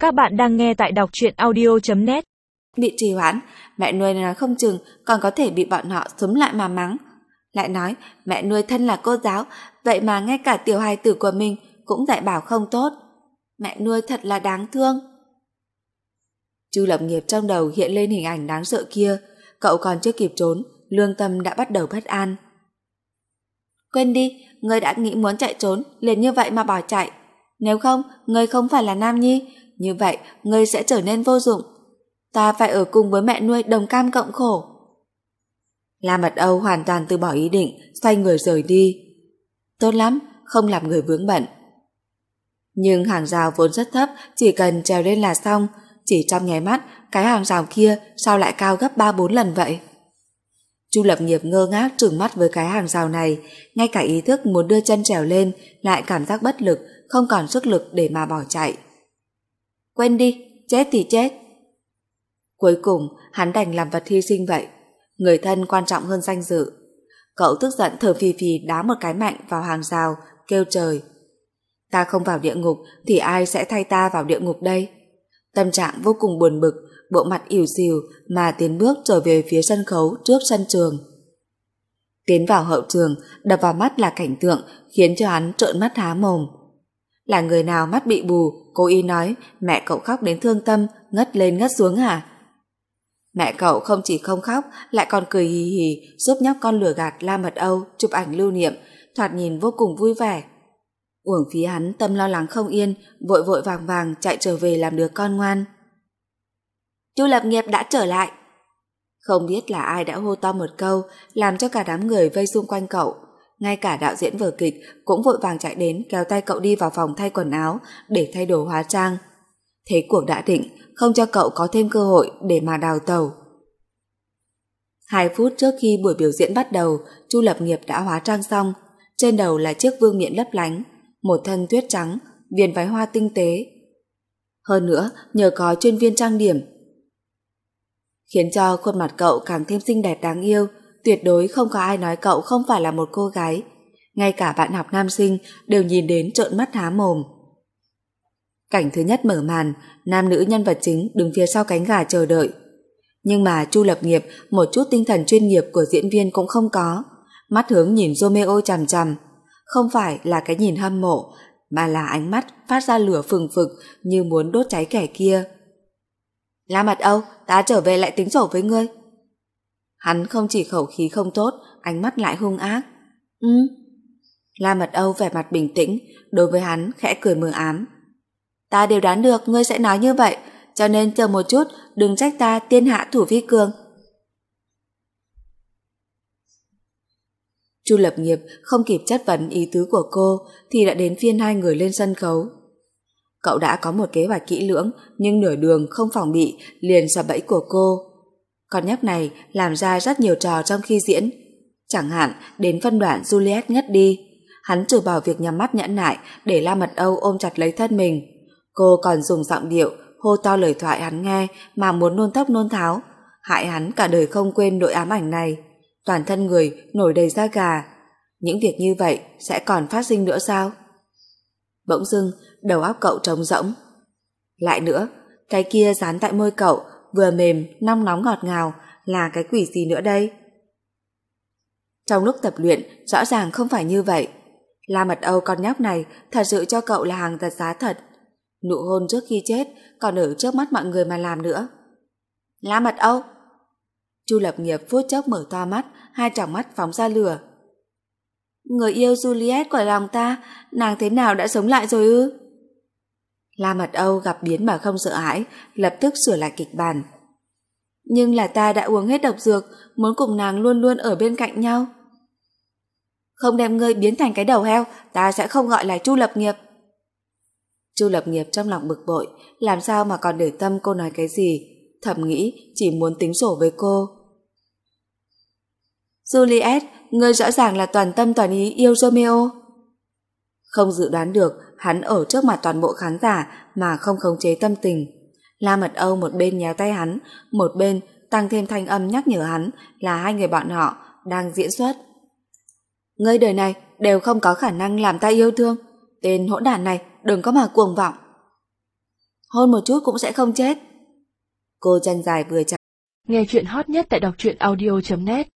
Các bạn đang nghe tại đọc truyện audio.net. Bị trì hoãn, mẹ nuôi nói không chừng còn có thể bị bọn họ xúm lại mà mắng. Lại nói mẹ nuôi thân là cô giáo, vậy mà ngay cả tiểu hài tử của mình cũng dạy bảo không tốt. Mẹ nuôi thật là đáng thương. Chu Lập Nghiệp trong đầu hiện lên hình ảnh đáng sợ kia. Cậu còn chưa kịp trốn, lương tâm đã bắt đầu bất an. Quên đi, ngươi đã nghĩ muốn chạy trốn, liền như vậy mà bỏ chạy. Nếu không, ngươi không phải là nam nhi, như vậy ngươi sẽ trở nên vô dụng. Ta phải ở cùng với mẹ nuôi đồng cam cộng khổ. La Mật Âu hoàn toàn từ bỏ ý định, xoay người rời đi. Tốt lắm, không làm người vướng bận. Nhưng hàng rào vốn rất thấp, chỉ cần trèo lên là xong. Chỉ trong nháy mắt, cái hàng rào kia sao lại cao gấp 3-4 lần vậy? Chu Lập Nghiệp ngơ ngác trừng mắt với cái hàng rào này, ngay cả ý thức muốn đưa chân trèo lên lại cảm giác bất lực, không còn sức lực để mà bỏ chạy. Quên đi, chết thì chết. Cuối cùng, hắn đành làm vật hy sinh vậy. Người thân quan trọng hơn danh dự. Cậu tức giận thở phì phì đá một cái mạnh vào hàng rào, kêu trời. Ta không vào địa ngục thì ai sẽ thay ta vào địa ngục đây? Tâm trạng vô cùng buồn bực, bộ mặt ỉu xìu mà tiến bước trở về phía sân khấu trước sân trường. Tiến vào hậu trường, đập vào mắt là cảnh tượng khiến cho hắn trợn mắt há mồm. Là người nào mắt bị bù, cố ý nói mẹ cậu khóc đến thương tâm, ngất lên ngất xuống hả? Mẹ cậu không chỉ không khóc, lại còn cười hì hì giúp nhóc con lừa gạt La Mật Âu chụp ảnh lưu niệm, thoạt nhìn vô cùng vui vẻ. Uổng phí hắn tâm lo lắng không yên, vội vội vàng vàng chạy trở về làm đứa con ngoan. Chu Lập Nghiệp đã trở lại. Không biết là ai đã hô to một câu, làm cho cả đám người vây xung quanh cậu. Ngay cả đạo diễn vở kịch cũng vội vàng chạy đến kéo tay cậu đi vào phòng thay quần áo để thay đồ hóa trang. Thế cuộc đã định, không cho cậu có thêm cơ hội để mà đào tẩu. 2 phút trước khi buổi biểu diễn bắt đầu, Chu Lập Nghiệp đã hóa trang xong. Trên đầu là chiếc vương miện lấp lánh, một thân tuyết trắng, viền váy hoa tinh tế. Hơn nữa, nhờ có chuyên viên trang điểm, khiến cho khuôn mặt cậu càng thêm xinh đẹp đáng yêu. Tuyệt đối không có ai nói cậu không phải là một cô gái. Ngay cả bạn học nam sinh đều nhìn đến trợn mắt há mồm. Cảnh thứ nhất mở màn, nam nữ nhân vật chính đứng phía sau cánh gà chờ đợi. Nhưng mà Chu Lập Nghiệp một chút tinh thần chuyên nghiệp của diễn viên cũng không có. Mắt hướng nhìn Romeo chằm chằm. Không phải là cái nhìn hâm mộ, mà là ánh mắt phát ra lửa phừng phực như muốn đốt cháy kẻ kia. La Mật Âu, ta trở về lại tính sổ với ngươi. Hắn không chỉ khẩu khí không tốt, ánh mắt lại hung ác. La Mật Âu vẻ mặt bình tĩnh, đối với hắn khẽ cười mờ ám. Ta đều đoán được ngươi sẽ nói như vậy, cho nên chờ một chút, đừng trách ta tiên hạ thủ vi cường. Chu Lập Nghiệp không kịp chất vấn ý tứ của cô thì đã đến phiên 2 người lên sân khấu. Cậu đã có một kế hoạch kỹ lưỡng, nhưng nửa đường không phòng bị liền sập bẫy của cô. Con nhóc này làm ra rất nhiều trò trong khi diễn. Chẳng hạn đến phân đoạn Juliet ngất đi, hắn trừ bỏ việc nhắm mắt nhẫn nại để La Mật Âu ôm chặt lấy thân mình. Cô còn dùng giọng điệu hô to lời thoại hắn nghe mà muốn nôn thốc nôn tháo, hại hắn cả đời không quên nỗi ám ảnh này. Toàn thân người nổi đầy da gà. Những việc như vậy sẽ còn phát sinh nữa sao? Bỗng dưng đầu óc cậu trống rỗng. Lại nữa, cái kia dán tại môi cậu vừa mềm, nóng nóng ngọt ngào là cái quỷ gì nữa đây? Trong lúc tập luyện rõ ràng không phải như vậy. La Mật Âu con nhóc này thật sự cho cậu là hàng thật giá thật. Nụ hôn trước khi chết còn ở trước mắt mọi người mà làm nữa. La Mật Âu! Chu Lập Nghiệp phút chốc mở to mắt, 2 tròng mắt phóng ra lửa. Người yêu Juliet của lòng ta, nàng thế nào đã sống lại rồi ư? La Mật Âu gặp biến mà không sợ hãi, lập tức sửa lại kịch bản. Nhưng là ta đã uống hết độc dược, muốn cùng nàng luôn luôn ở bên cạnh nhau. Không đem ngươi biến thành cái đầu heo, ta sẽ không gọi là Chu Lập Nghiệp. Chu Lập Nghiệp trong lòng bực bội, làm sao mà còn để tâm cô nói cái gì, thầm nghĩ chỉ muốn tính sổ với cô. Juliet, ngươi rõ ràng là toàn tâm toàn ý yêu Romeo. Không dự đoán được hắn ở trước mặt toàn bộ khán giả mà không khống chế tâm tình. La Mật Âu một bên nhéo tay hắn, một bên tăng thêm thanh âm nhắc nhở hắn là 2 người bọn họ đang diễn xuất. Ngươi đời này đều không có khả năng làm ta yêu thương. Tên hỗn đản này đừng có mà cuồng vọng. Hôn một chút cũng sẽ không chết. Cô chân dài vừa chặt. Nghe chuyện hot nhất tại đọc truyện audio.net